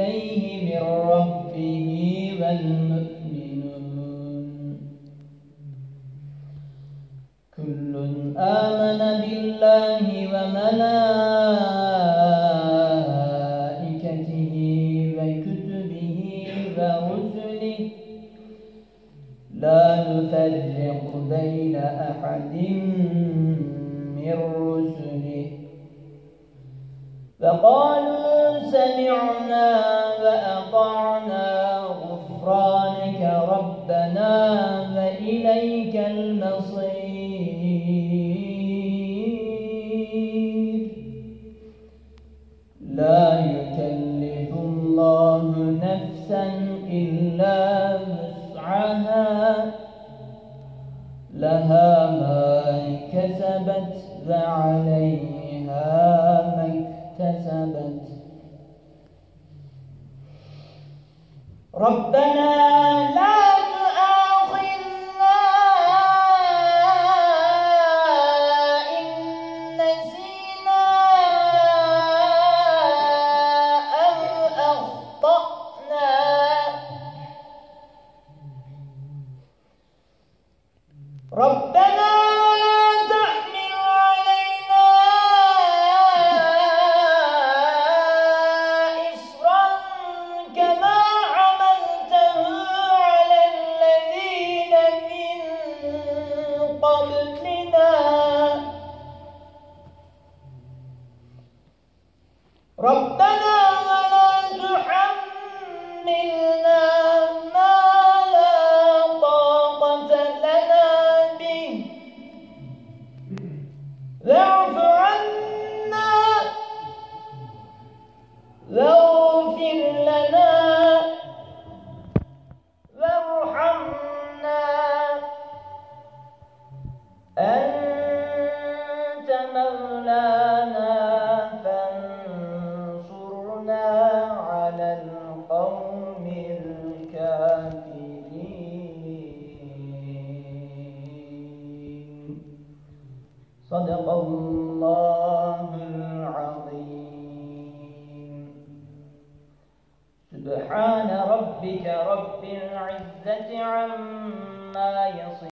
إليه من ربه والمؤمنون كل آمن بالله وملائكته وكتبه ورسله لا نفرق بين أحد من رسله فقالوا سمعنا وأطعنا غفرانك ربنا وإليك المصير لا يكلف الله نفسا إلا وسعها لها ما كسبت وعليها ما اكتسبت ربنا لا تؤاخذنا إن نسينا أو أخطأنا ربنا لا تحمل علينا إصرا كما حملته على الذين من قبلنا ربنا ولا تحملنا ما لا طاقة لنا به واعف عنا واغفر لنا وارحمنا أنت مولانا فانصرنا على القوم الكافرين صدق الله العظيم سبحان ربك رب العزة عما يصفون